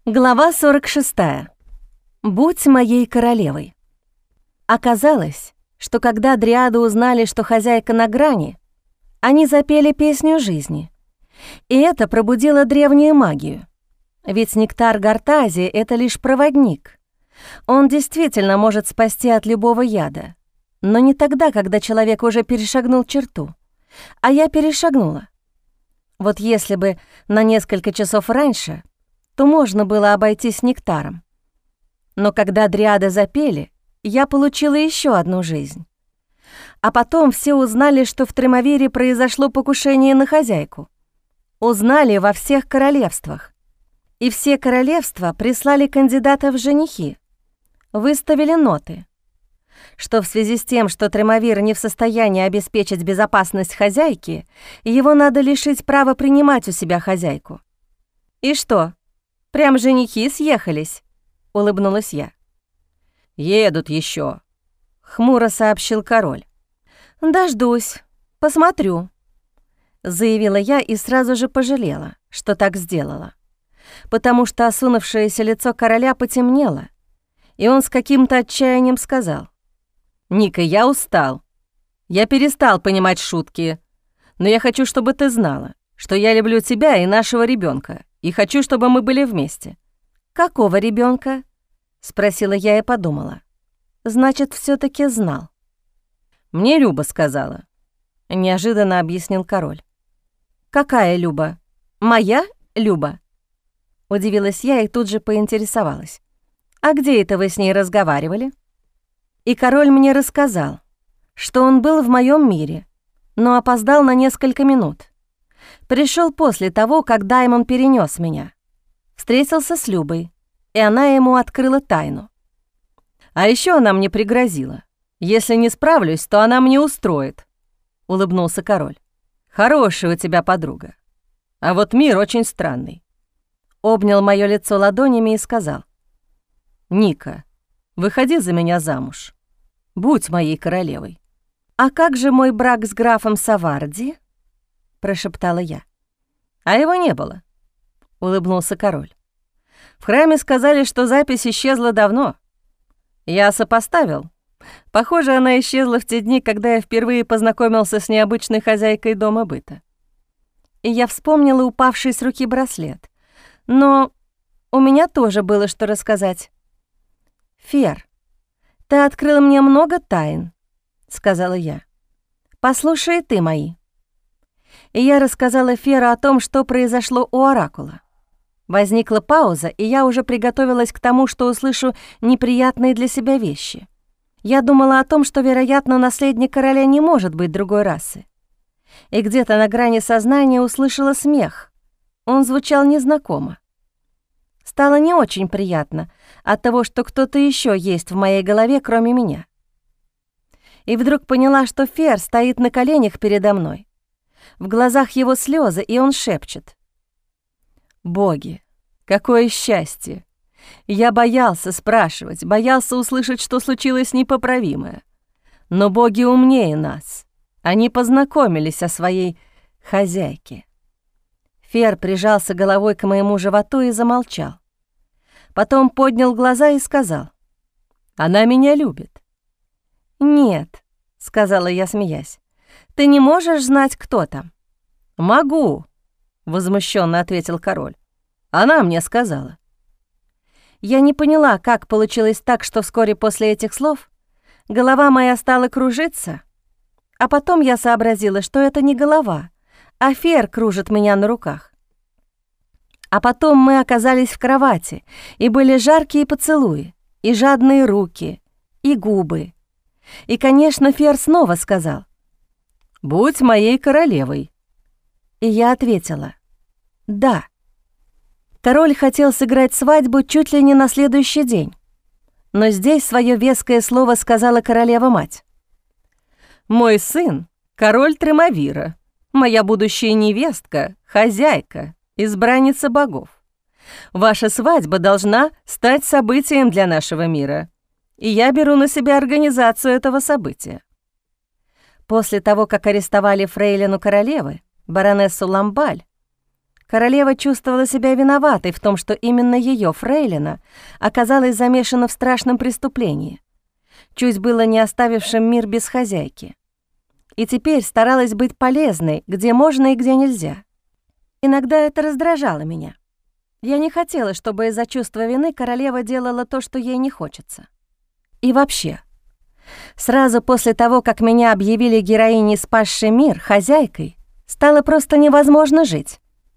Глава 46. Будь моей королевой. Оказалось, что когда дриады узнали, что хозяйка на грани, они запели песню жизни. И это пробудило древнюю магию. Ведь нектар Гортазии — это лишь проводник. Он действительно может спасти от любого яда. Но не тогда, когда человек уже перешагнул черту. А я перешагнула. Вот если бы на несколько часов раньше, то можно было обойтись нектаром. Но когда дриады запели, я получила еще одну жизнь. А потом все узнали, что в Тремавире произошло покушение на хозяйку. Узнали во всех королевствах. И все королевства прислали кандидатов в женихи. Выставили ноты, что в связи с тем, что Тремавир не в состоянии обеспечить безопасность хозяйки, его надо лишить права принимать у себя хозяйку. И что, прям женихи съехались? Улыбнулась я. «Едут еще, хмуро сообщил король. «Дождусь, посмотрю», — заявила я и сразу же пожалела, что так сделала, потому что осунувшееся лицо короля потемнело, и он с каким-то отчаянием сказал: «Ника, я устал. Я перестал понимать шутки, но я хочу, чтобы ты знала, что я люблю тебя и нашего ребенка, и хочу, чтобы мы были вместе». «Какого ребенка? Спросила я и подумала. Значит, все таки знал. «Мне Люба сказала», — неожиданно объяснил король. «Какая Люба? Моя Люба?» Удивилась я и тут же поинтересовалась. «А где это вы с ней разговаривали?» И король мне рассказал, что он был в моем мире, но опоздал на несколько минут. Пришел после того, как Даймон перенес меня. Встретился с Любой, и она ему открыла тайну. «А еще она мне пригрозила. Если не справлюсь, то она мне устроит», — улыбнулся король. «Хорошая у тебя подруга. А вот мир очень странный». Обнял мое лицо ладонями и сказал: «Ника, выходи за меня замуж. Будь моей королевой». «А как же мой брак с графом Саварди?» — прошептала я. «А его не было», — улыбнулся король. «В храме сказали, что запись исчезла давно. Я сопоставил. Похоже, она исчезла в те дни, когда я впервые познакомился с необычной хозяйкой дома быта». И я вспомнила упавший с руки браслет. Но у меня тоже было что рассказать. «Фер, ты открыл мне много тайн», — сказала я. «Послушай и ты мои». И я рассказала Феру о том, что произошло у Оракула. Возникла пауза, и я уже приготовилась к тому, что услышу неприятные для себя вещи. Я думала о том, что, вероятно, наследник короля не может быть другой расы. И где-то на грани сознания услышала смех. Он звучал незнакомо. Стало не очень приятно от того, что кто-то еще есть в моей голове, кроме меня. И вдруг поняла, что Фер стоит на коленях передо мной. В глазах его слезы, и он шепчет: «Боги, какое счастье! Я боялся спрашивать, боялся услышать, что случилось непоправимое. Но боги умнее нас. Они познакомились о своей хозяйке». Фер прижался головой к моему животу и замолчал. Потом поднял глаза и сказал: «Она меня любит». «Нет», — сказала я, смеясь, — «ты не можешь знать, кто там». «Могу», — возмущенно ответил король. «Она мне сказала». Я не поняла, как получилось так, что вскоре после этих слов голова моя стала кружиться, а потом я сообразила, что это не голова, а Фер кружит меня на руках. А потом мы оказались в кровати, и были жаркие поцелуи, и жадные руки, и губы. И, конечно, Фер снова сказал: «Будь моей королевой». И я ответила: «Да». Король хотел сыграть свадьбу чуть ли не на следующий день, но здесь свое веское слово сказала королева-мать. «Мой сын — король Тремавира, моя будущая невестка, хозяйка, избранница богов. Ваша свадьба должна стать событием для нашего мира, и я беру на себя организацию этого события». После того, как арестовали фрейлину королевы, баронессу Ламбаль, королева чувствовала себя виноватой в том, что именно ее фрейлина оказалась замешана в страшном преступлении, чуть было не оставившем мир без хозяйки. И теперь старалась быть полезной, где можно и где нельзя. Иногда это раздражало меня. Я не хотела, чтобы из-за чувства вины королева делала то, что ей не хочется. И вообще, сразу после того, как меня объявили героиней, спасшей мир, хозяйкой, стало просто невозможно жить.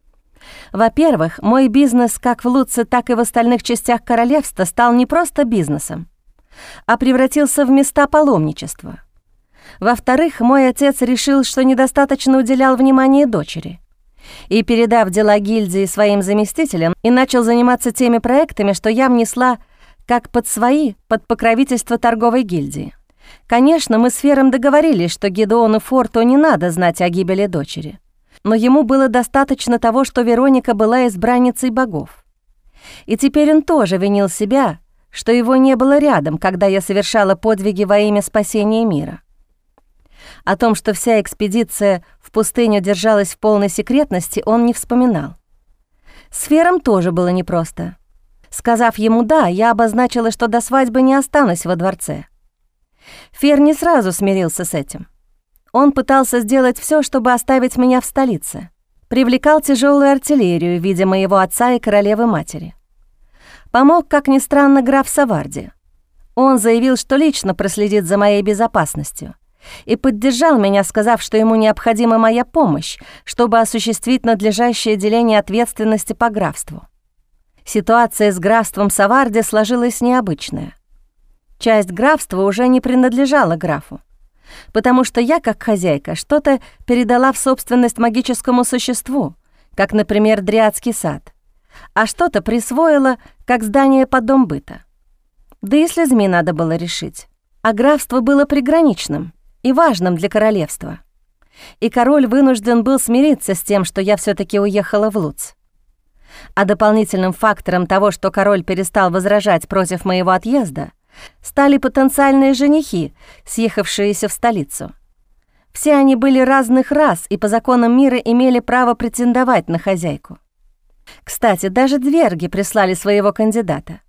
Во-первых, мой бизнес как в Луце, так и в остальных частях королевства стал не просто бизнесом, а превратился в места паломничества. Во-вторых, мой отец решил, что недостаточно уделял внимания дочери, и, передав дела гильдии своим заместителям, и начал заниматься теми проектами, что я внесла как под свои, под покровительство торговой гильдии. Конечно, мы с Фером договорились, что Гидеону Форту не надо знать о гибели дочери, но ему было достаточно того, что Вероника была избранницей богов. И теперь он тоже винил себя, что его не было рядом, когда я совершала подвиги во имя спасения мира. О том, что вся экспедиция в пустыню держалась в полной секретности, он не вспоминал. С Фером тоже было непросто. Сказав ему «да», я обозначила, что до свадьбы не останусь во дворце. Фер не сразу смирился с этим. Он пытался сделать все, чтобы оставить меня в столице. Привлекал тяжелую артиллерию в виде моего отца и королевы-матери. Помог, как ни странно, граф Саварди. Он заявил, что лично проследит за моей безопасностью, и поддержал меня, сказав, что ему необходима моя помощь, чтобы осуществить надлежащее деление ответственности по графству. Ситуация с графством Саварди сложилась необычная. Часть графства уже не принадлежала графу, потому что я, как хозяйка, что-то передала в собственность магическому существу, как, например, Дриадский сад, а что-то присвоила, как здание под дом быта. Да и с людьми надо было решить. А графство было приграничным и важным для королевства. И король вынужден был смириться с тем, что я все-таки уехала в Луц. А дополнительным фактором того, что король перестал возражать против моего отъезда, стали потенциальные женихи, съехавшиеся в столицу. Все они были разных рас и по законам мира имели право претендовать на хозяйку. Кстати, даже дверги прислали своего кандидата.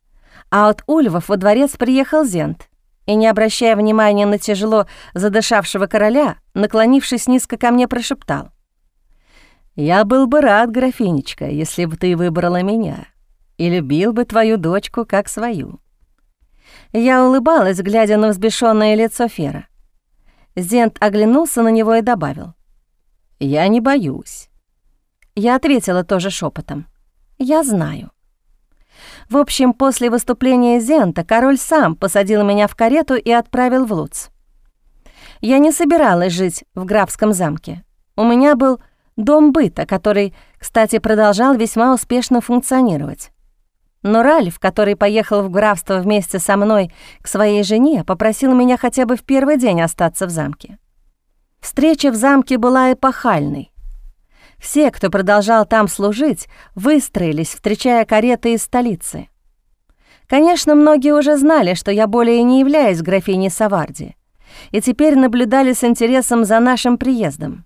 А от ульвов во дворец приехал Зент и, не обращая внимания на тяжело задышавшего короля, наклонившись низко ко мне, прошептал: «Я был бы рад, графинечка, если бы ты выбрала меня, и любил бы твою дочку как свою». Я улыбалась, глядя на взбешённое лицо Фера. Зент оглянулся на него и добавил: «Я не боюсь». Я ответила тоже шепотом: «Я знаю». В общем, после выступления Зента король сам посадил меня в карету и отправил в Луц. Я не собиралась жить в графском замке. У меня был дом быта, который, кстати, продолжал весьма успешно функционировать. Но Ральф, который поехал в графство вместе со мной к своей жене, попросил меня хотя бы в первый день остаться в замке. Встреча в замке была эпохальной. Все, кто продолжал там служить, выстроились, встречая кареты из столицы. Конечно, многие уже знали, что я более не являюсь графиней Саварди, и теперь наблюдали с интересом за нашим приездом.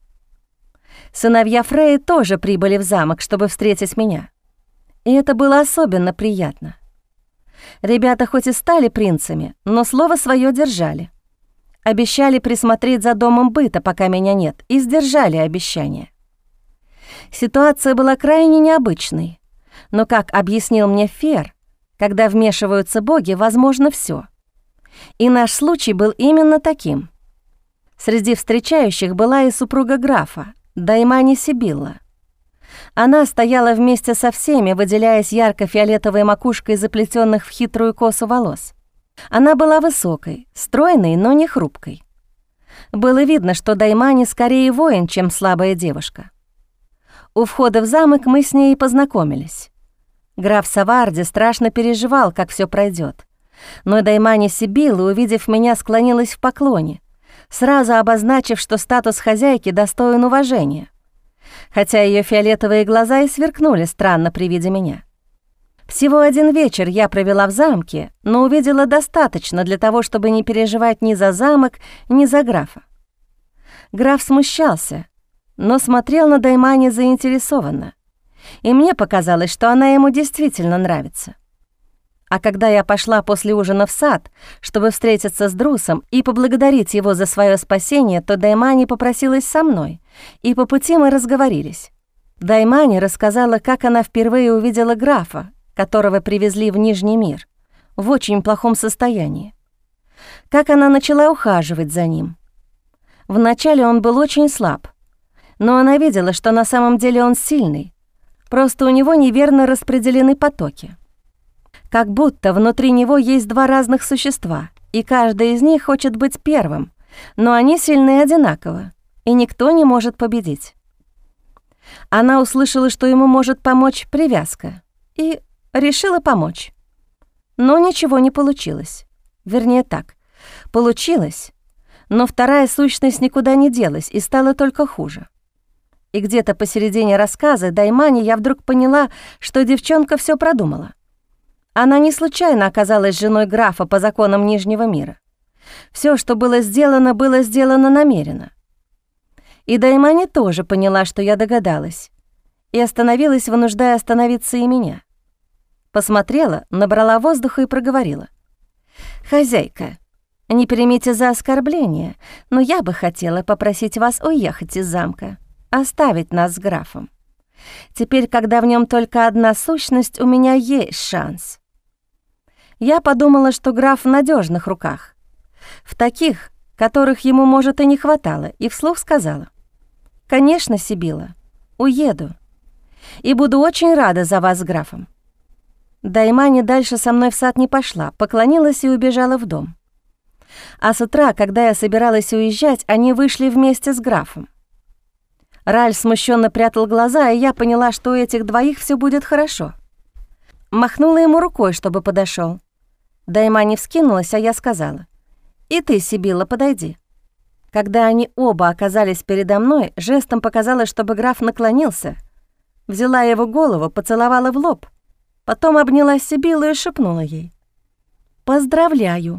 Сыновья Фреи тоже прибыли в замок, чтобы встретить меня. И это было особенно приятно. Ребята хоть и стали принцами, но слово свое держали. Обещали присмотреть за домом быта, пока меня нет, и сдержали обещание. Ситуация была крайне необычной, но, как объяснил мне Фер, когда вмешиваются боги, возможно все. И наш случай был именно таким. Среди встречающих была и супруга графа, Даймани Сибилла. Она стояла вместе со всеми, выделяясь ярко-фиолетовой макушкой заплетенных в хитрую косу волос. Она была высокой, стройной, но не хрупкой. Было видно, что Даймани скорее воин, чем слабая девушка. У входа в замок мы с ней и познакомились. Граф Саварди страшно переживал, как все пройдет, но Даймани Сибилла, увидев меня, склонилась в поклоне, сразу обозначив, что статус хозяйки достоин уважения, хотя ее фиолетовые глаза и сверкнули странно при виде меня. Всего один вечер я провела в замке, но увидела достаточно для того, чтобы не переживать ни за замок, ни за графа. Граф смущался, но смотрел на Даймани заинтересованно, и мне показалось, что она ему действительно нравится. А когда я пошла после ужина в сад, чтобы встретиться с Друсом и поблагодарить его за свое спасение, то Даймани попросилась со мной, и по пути мы разговорились. Даймани рассказала, как она впервые увидела графа, которого привезли в Нижний мир, в очень плохом состоянии. Как она начала ухаживать за ним. Вначале он был очень слаб, но она видела, что на самом деле он сильный, просто у него неверно распределены потоки. Как будто внутри него есть два разных существа, и каждый из них хочет быть первым, но они сильны одинаково, и никто не может победить. Она услышала, что ему может помочь привязка, и решила помочь. Но ничего не получилось. Вернее так, получилось, но вторая сущность никуда не делась и стала только хуже. И где-то посередине рассказа Даймани я вдруг поняла, что девчонка все продумала. Она не случайно оказалась женой графа по законам Нижнего мира. Все, что было сделано намеренно. И Даймани тоже поняла, что я догадалась, и остановилась, вынуждая остановиться и меня. Посмотрела, набрала воздуха и проговорила. «Хозяйка, не примите за оскорбление, но я бы хотела попросить вас уехать из замка, оставить нас с графом. Теперь, когда в нем только одна сущность, у меня есть шанс». Я подумала, что граф в надежных руках, в таких, которых ему, может, и не хватало, и вслух сказала. «Конечно, Сибила, уеду, и буду очень рада за вас с графом». Даймани дальше со мной в сад не пошла, поклонилась и убежала в дом. А с утра, когда я собиралась уезжать, они вышли вместе с графом. Ральф смущенно прятал глаза, и я поняла, что у этих двоих все будет хорошо. Махнула ему рукой, чтобы подошел. Даймани вскинулась, а я сказала: «И ты, Сибила, подойди». Когда они оба оказались передо мной, жестом показала, чтобы граф наклонился, взяла его голову, поцеловала в лоб, потом обняла Сибилу и шепнула ей: «Поздравляю».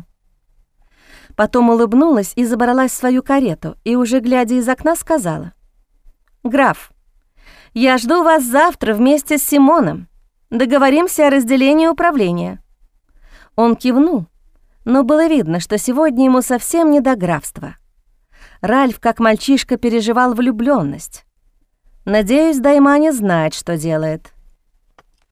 Потом улыбнулась и забралась в свою карету, и уже глядя из окна сказала: «Граф, я жду вас завтра вместе с Симоном. Договоримся о разделении управления». Он кивнул, но было видно, что сегодня ему совсем не до графства. Ральф, как мальчишка, переживал влюблённость. Надеюсь, Даймани знает, что делает.